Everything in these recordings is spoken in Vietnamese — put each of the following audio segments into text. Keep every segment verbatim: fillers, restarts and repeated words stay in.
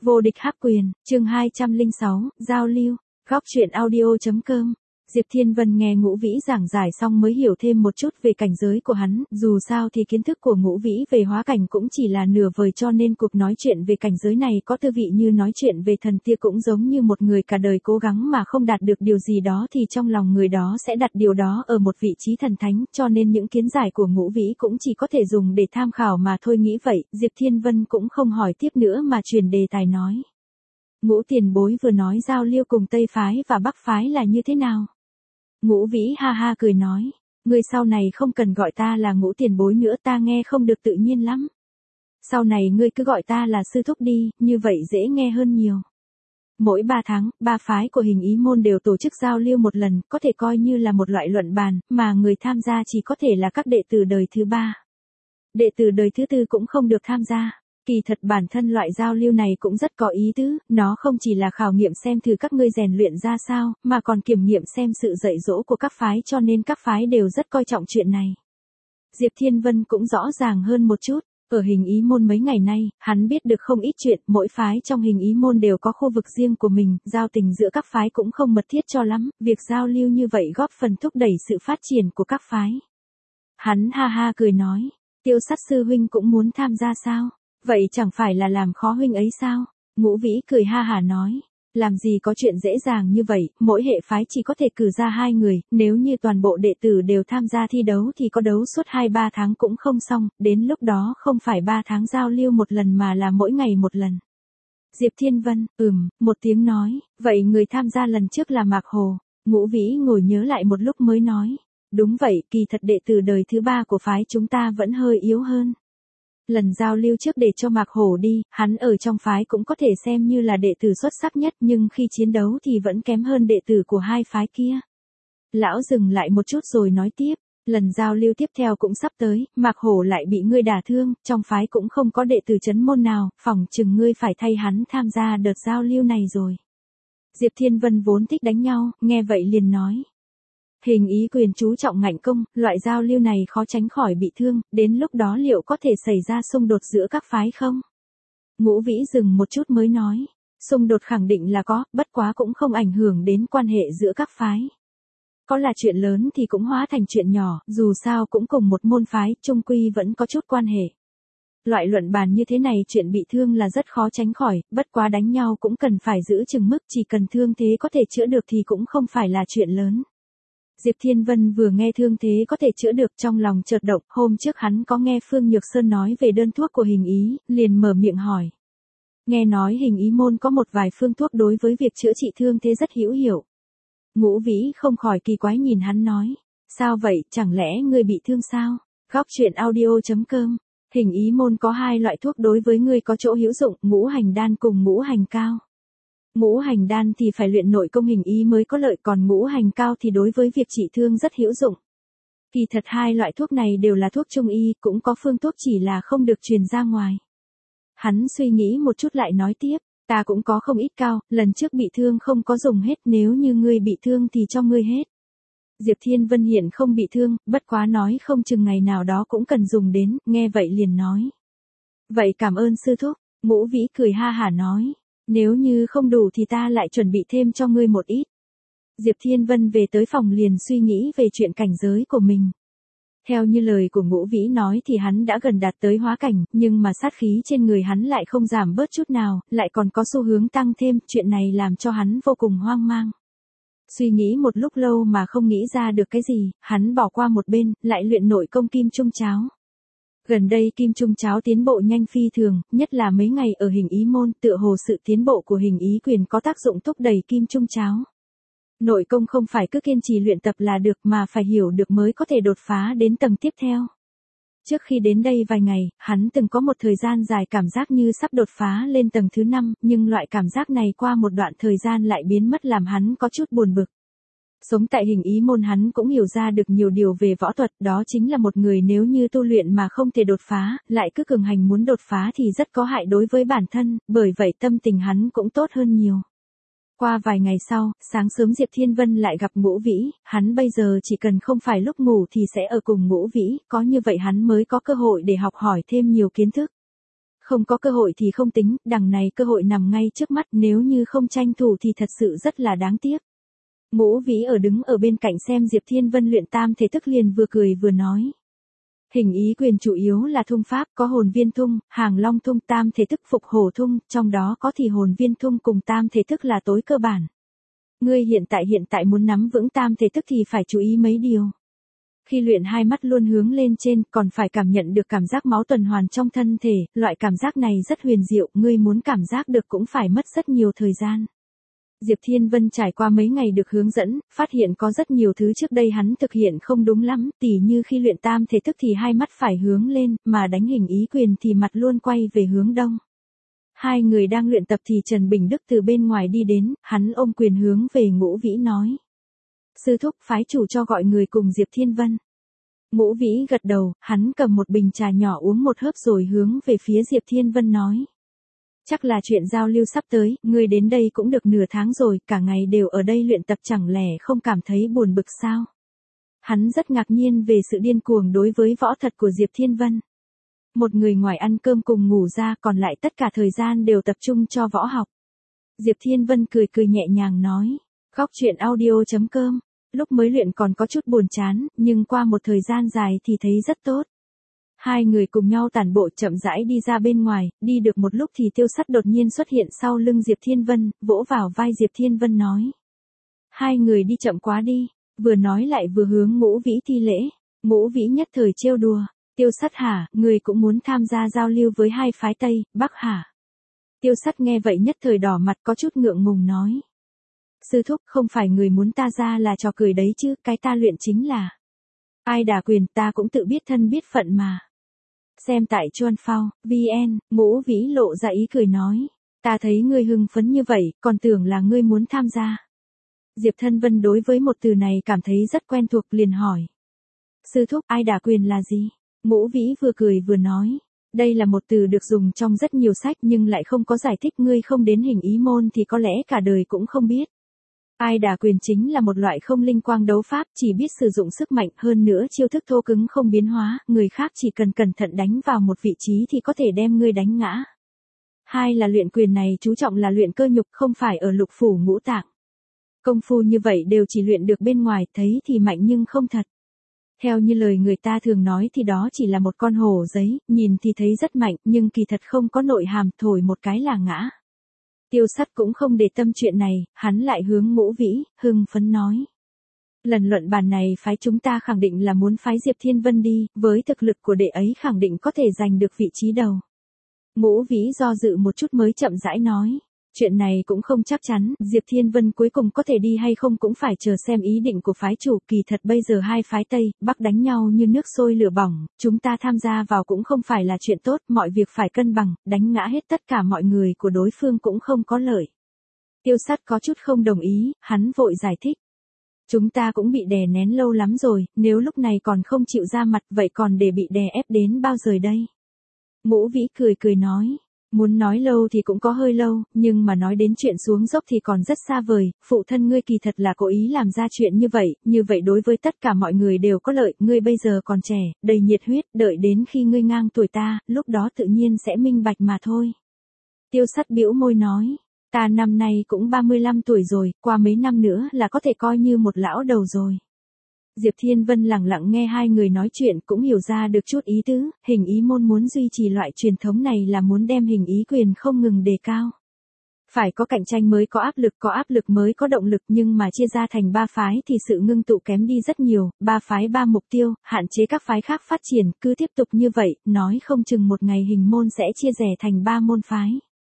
Vô địch hắc quyền, chương hai trăm lẻ sáu, giao lưu, góc truyện audio.com. Diệp Thiên Vân nghe Ngũ Vĩ giảng giải xong mới hiểu thêm một chút về cảnh giới của hắn, dù sao thì kiến thức của Ngũ Vĩ về hóa cảnh cũng chỉ là nửa vời, cho nên cuộc nói chuyện về cảnh giới này có tư vị như nói chuyện về thần tia, cũng giống như một người cả đời cố gắng mà không đạt được điều gì đó thì trong lòng người đó sẽ đặt điều đó ở một vị trí thần thánh, cho nên những kiến giải của Ngũ Vĩ cũng chỉ có thể dùng để tham khảo mà thôi. Nghĩ vậy, Diệp Thiên Vân cũng không hỏi tiếp nữa mà chuyển đề tài nói. Ngũ tiền bối vừa nói giao lưu cùng Tây Phái và Bắc Phái là như thế nào? Ngũ Vĩ ha ha cười nói, ngươi sau này không cần gọi ta là Ngũ tiền bối nữa, ta nghe không được tự nhiên lắm. Sau này ngươi cứ gọi ta là sư thúc đi, như vậy dễ nghe hơn nhiều. Mỗi ba tháng, ba phái của Hình Ý môn đều tổ chức giao lưu một lần, có thể coi như là một loại luận bàn, mà người tham gia chỉ có thể là các đệ tử đời thứ ba. Đệ tử đời thứ tư cũng không được tham gia. Kỳ thật bản thân loại giao lưu này cũng rất có ý tứ, nó không chỉ là khảo nghiệm xem thử các ngươi rèn luyện ra sao, mà còn kiểm nghiệm xem sự dạy dỗ của các phái, cho nên các phái đều rất coi trọng chuyện này. Diệp Thiên Vân cũng rõ ràng hơn một chút, ở Hình Ý môn mấy ngày nay, hắn biết được không ít chuyện, mỗi phái trong Hình Ý môn đều có khu vực riêng của mình, giao tình giữa các phái cũng không mật thiết cho lắm, việc giao lưu như vậy góp phần thúc đẩy sự phát triển của các phái. Hắn ha ha cười nói, Tiêu Sắt sư huynh cũng muốn tham gia sao? Vậy chẳng phải là làm khó huynh ấy sao? Ngũ Vĩ cười ha hả nói, làm gì có chuyện dễ dàng như vậy, mỗi hệ phái chỉ có thể cử ra hai người, nếu như toàn bộ đệ tử đều tham gia thi đấu thì có đấu suốt hai ba tháng cũng không xong, đến lúc đó không phải ba tháng giao lưu một lần mà là mỗi ngày một lần. Diệp Thiên Vân, ừm, một tiếng nói, vậy người tham gia lần trước là Mạc Hồ. Ngũ Vĩ ngồi nhớ lại một lúc mới nói, đúng vậy, kỳ thật đệ tử đời thứ ba của phái chúng ta vẫn hơi yếu hơn. Lần giao lưu trước để cho Mạc Hổ đi, hắn ở trong phái cũng có thể xem như là đệ tử xuất sắc nhất, nhưng khi chiến đấu thì vẫn kém hơn đệ tử của hai phái kia. Lão dừng lại một chút rồi nói tiếp, lần giao lưu tiếp theo cũng sắp tới, Mạc Hổ lại bị ngươi đả thương, trong phái cũng không có đệ tử chấn môn nào, phỏng chừng ngươi phải thay hắn tham gia đợt giao lưu này rồi. Diệp Thiên Vân vốn thích đánh nhau, nghe vậy liền nói. Hình Ý quyền chú trọng ngạnh công, loại giao lưu này khó tránh khỏi bị thương, đến lúc đó liệu có thể xảy ra xung đột giữa các phái không? Ngũ Vĩ dừng một chút mới nói, xung đột khẳng định là có, bất quá cũng không ảnh hưởng đến quan hệ giữa các phái. Có là chuyện lớn thì cũng hóa thành chuyện nhỏ, dù sao cũng cùng một môn phái, chung quy vẫn có chút quan hệ. Loại luận bàn như thế này chuyện bị thương là rất khó tránh khỏi, bất quá đánh nhau cũng cần phải giữ chừng mức, chỉ cần thương thế có thể chữa được thì cũng không phải là chuyện lớn. Diệp Thiên Vân vừa nghe thương thế có thể chữa được trong lòng chợt động, hôm trước hắn có nghe Phương Nhược Sơn nói về đơn thuốc của Hình Ý, liền mở miệng hỏi. Nghe nói Hình Ý môn có một vài phương thuốc đối với việc chữa trị thương thế rất hữu hiệu. Ngũ Vĩ không khỏi kỳ quái nhìn hắn nói, sao vậy, chẳng lẽ ngươi bị thương sao? Góc truyện audio.com, Hình Ý môn có hai loại thuốc đối với ngươi có chỗ hữu dụng, ngũ hành đan cùng ngũ hành cao. Ngũ hành đan thì phải luyện nội công Hình Ý mới có lợi, còn ngũ hành cao thì đối với việc trị thương rất hữu dụng. Kỳ thật hai loại thuốc này đều là thuốc trung y, cũng có phương thuốc chỉ là không được truyền ra ngoài. Hắn suy nghĩ một chút lại nói tiếp, ta cũng có không ít cao, lần trước bị thương không có dùng hết, nếu như ngươi bị thương thì cho ngươi hết. Diệp Thiên Vân hiện không bị thương, bất quá nói không chừng ngày nào đó cũng cần dùng đến, nghe vậy liền nói. Vậy cảm ơn sư thúc. Ngũ Vĩ cười ha hả nói. Nếu như không đủ thì ta lại chuẩn bị thêm cho ngươi một ít. Diệp Thiên Vân về tới phòng liền suy nghĩ về chuyện cảnh giới của mình. Theo như lời của Ngũ Vĩ nói thì hắn đã gần đạt tới hóa cảnh, nhưng mà sát khí trên người hắn lại không giảm bớt chút nào, lại còn có xu hướng tăng thêm, chuyện này làm cho hắn vô cùng hoang mang. Suy nghĩ một lúc lâu mà không nghĩ ra được cái gì, hắn bỏ qua một bên, lại luyện nội công Kim Trung Cháo. Gần đây Kim Trung Cháo tiến bộ nhanh phi thường, nhất là mấy ngày ở Hình Ý môn, tựa hồ sự tiến bộ của Hình Ý quyền có tác dụng thúc đẩy Kim Trung Cháo. Nội công không phải cứ kiên trì luyện tập là được mà phải hiểu được mới có thể đột phá đến tầng tiếp theo. Trước khi đến đây vài ngày, hắn từng có một thời gian dài cảm giác như sắp đột phá lên tầng thứ năm, nhưng loại cảm giác này qua một đoạn thời gian lại biến mất làm hắn có chút buồn bực. Sống tại Hình Ý môn hắn cũng hiểu ra được nhiều điều về võ thuật, đó chính là một người nếu như tu luyện mà không thể đột phá, lại cứ cường hành muốn đột phá thì rất có hại đối với bản thân, bởi vậy tâm tình hắn cũng tốt hơn nhiều. Qua vài ngày sau, sáng sớm Diệp Thiên Vân lại gặp Ngũ Vĩ, hắn bây giờ chỉ cần không phải lúc ngủ thì sẽ ở cùng Ngũ Vĩ, có như vậy hắn mới có cơ hội để học hỏi thêm nhiều kiến thức. Không có cơ hội thì không tính, đằng này cơ hội nằm ngay trước mắt, nếu như không tranh thủ thì thật sự rất là đáng tiếc. Ngũ Vĩ ở đứng ở bên cạnh xem Diệp Thiên Vân luyện tam thể thức liền vừa cười vừa nói. Hình ý quyền chủ yếu là thung pháp, có hồn viên thung, hàng long thung, tam thể thức, phục hổ thung, trong đó có thì hồn viên thung cùng tam thể thức là tối cơ bản. Ngươi hiện tại hiện tại muốn nắm vững tam thể thức thì phải chú ý mấy điều. Khi luyện hai mắt luôn hướng lên trên, còn phải cảm nhận được cảm giác máu tuần hoàn trong thân thể, loại cảm giác này rất huyền diệu, ngươi muốn cảm giác được cũng phải mất rất nhiều thời gian. Diệp Thiên Vân trải qua mấy ngày được hướng dẫn, phát hiện có rất nhiều thứ trước đây hắn thực hiện không đúng lắm, tỉ như khi luyện tam thể thức thì hai mắt phải hướng lên, mà đánh hình ý quyền thì mặt luôn quay về hướng đông. Hai người đang luyện tập thì Trần Bình Đức từ bên ngoài đi đến, hắn ôm quyền hướng về Ngũ Vĩ nói. Sư thúc, phái chủ cho gọi người cùng Diệp Thiên Vân. Ngũ Vĩ gật đầu, hắn cầm một bình trà nhỏ uống một hớp rồi hướng về phía Diệp Thiên Vân nói. Chắc là chuyện giao lưu sắp tới, ngươi đến đây cũng được nửa tháng rồi, cả ngày đều ở đây luyện tập chẳng lẽ không cảm thấy buồn bực sao? Hắn rất ngạc nhiên về sự điên cuồng đối với võ thuật của Diệp Thiên Vân. Một người ngoài ăn cơm cùng ngủ ra còn lại tất cả thời gian đều tập trung cho võ học. Diệp Thiên Vân cười cười nhẹ nhàng nói, góc chuyện audio chấm com, lúc mới luyện còn có chút buồn chán, nhưng qua một thời gian dài thì thấy rất tốt. Hai người cùng nhau tản bộ chậm rãi đi ra bên ngoài, đi được một lúc thì Tiêu Sắt đột nhiên xuất hiện sau lưng Diệp Thiên Vân, vỗ vào vai Diệp Thiên Vân nói. Hai người đi chậm quá đi, vừa nói lại vừa hướng Ngũ Vĩ thi lễ. Ngũ Vĩ nhất thời trêu đùa, Tiêu Sắt hả, người cũng muốn tham gia giao lưu với hai phái Tây, Bắc hả? Tiêu Sắt nghe vậy nhất thời đỏ mặt có chút ngượng ngùng nói. Sư thúc, không phải người muốn ta ra là trò cười đấy chứ, cái ta luyện chính là. Ai đả quyền ta cũng tự biết thân biết phận mà. Xem tại Chuan Phao, vn, Ngũ Vĩ lộ ra ý cười nói. Ta thấy ngươi hưng phấn như vậy, còn tưởng là ngươi muốn tham gia. Diệp Thân Vân đối với một từ này cảm thấy rất quen thuộc liền hỏi. Sư thúc, ai đả quyền là gì? Ngũ Vĩ vừa cười vừa nói. Đây là một từ được dùng trong rất nhiều sách nhưng lại không có giải thích, ngươi không đến hình ý môn thì có lẽ cả đời cũng không biết. Ai đả quyền chính là một loại không linh quang đấu pháp, chỉ biết sử dụng sức mạnh, hơn nữa chiêu thức thô cứng không biến hóa, người khác chỉ cần cẩn thận đánh vào một vị trí thì có thể đem ngươi đánh ngã. Hai là luyện quyền này chú trọng là luyện cơ nhục, không phải ở lục phủ ngũ tạng. Công phu như vậy đều chỉ luyện được bên ngoài, thấy thì mạnh nhưng không thật. Theo như lời người ta thường nói thì đó chỉ là một con hổ giấy, nhìn thì thấy rất mạnh nhưng kỳ thật không có nội hàm, thổi một cái là ngã. Tiêu Sắt cũng không để tâm chuyện này, hắn lại hướng Ngũ Vĩ, hưng phấn nói. Lần luận bàn này phái chúng ta khẳng định là muốn phái Diệp Thiên Vân đi, với thực lực của đệ ấy khẳng định có thể giành được vị trí đầu. Ngũ Vĩ do dự một chút mới chậm rãi nói. Chuyện này cũng không chắc chắn, Diệp Thiên Vân cuối cùng có thể đi hay không cũng phải chờ xem ý định của phái chủ, kỳ thật bây giờ hai phái Tây, Bắc đánh nhau như nước sôi lửa bỏng, chúng ta tham gia vào cũng không phải là chuyện tốt, mọi việc phải cân bằng, đánh ngã hết tất cả mọi người của đối phương cũng không có lợi. Tiêu Sắt có chút không đồng ý, hắn vội giải thích. Chúng ta cũng bị đè nén lâu lắm rồi, nếu lúc này còn không chịu ra mặt vậy còn để bị đè ép đến bao giờ đây? Ngũ Vĩ cười cười nói. Muốn nói lâu thì cũng có hơi lâu, nhưng mà nói đến chuyện xuống dốc thì còn rất xa vời, phụ thân ngươi kỳ thật là cố ý làm ra chuyện như vậy, như vậy đối với tất cả mọi người đều có lợi, ngươi bây giờ còn trẻ, đầy nhiệt huyết, đợi đến khi ngươi ngang tuổi ta, lúc đó tự nhiên sẽ minh bạch mà thôi. Tiêu Sắt bĩu môi nói, ta năm nay cũng ba mươi lăm tuổi rồi, qua mấy năm nữa là có thể coi như một lão đầu rồi. Diệp Thiên Vân lặng lặng nghe hai người nói chuyện cũng hiểu ra được chút ý tứ, hình ý môn muốn duy trì loại truyền thống này là muốn đem hình ý quyền không ngừng đề cao. Phải có cạnh tranh mới có áp lực, có áp lực mới có động lực, nhưng mà chia ra thành ba phái thì sự ngưng tụ kém đi rất nhiều, ba phái ba mục tiêu, hạn chế các phái khác phát triển, cứ tiếp tục như vậy, nói không chừng một ngày hình môn sẽ chia rẽ thành ba môn phái.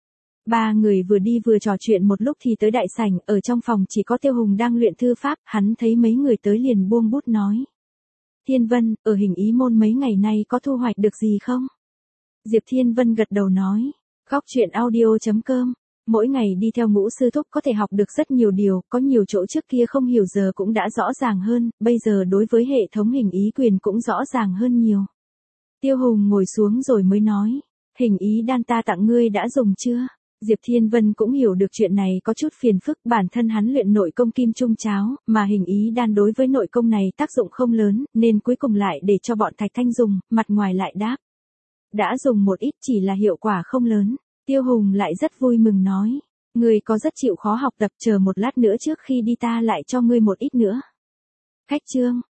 Ba người vừa đi vừa trò chuyện một lúc thì tới đại sảnh, ở trong phòng chỉ có Tiêu Hùng đang luyện thư pháp, hắn thấy mấy người tới liền buông bút nói. Thiên Vân, ở hình ý môn mấy ngày nay có thu hoạch được gì không? Diệp Thiên Vân gật đầu nói, góc chuyện audio chấm com, mỗi ngày đi theo Ngũ sư thúc có thể học được rất nhiều điều, có nhiều chỗ trước kia không hiểu giờ cũng đã rõ ràng hơn, bây giờ đối với hệ thống hình ý quyền cũng rõ ràng hơn nhiều. Tiêu Hùng ngồi xuống rồi mới nói, hình ý đan ta tặng ngươi đã dùng chưa? Diệp Thiên Vân cũng hiểu được chuyện này có chút phiền phức, bản thân hắn luyện nội công kim trung cháo, mà hình ý đan đối với nội công này tác dụng không lớn, nên cuối cùng lại để cho bọn Thạch Thanh dùng, mặt ngoài lại đáp. Đã dùng một ít chỉ là hiệu quả không lớn. Tiêu Hùng lại rất vui mừng nói. Ngươi có rất chịu khó học tập, chờ một lát nữa trước khi đi ta lại cho ngươi một ít nữa. Khách Trương,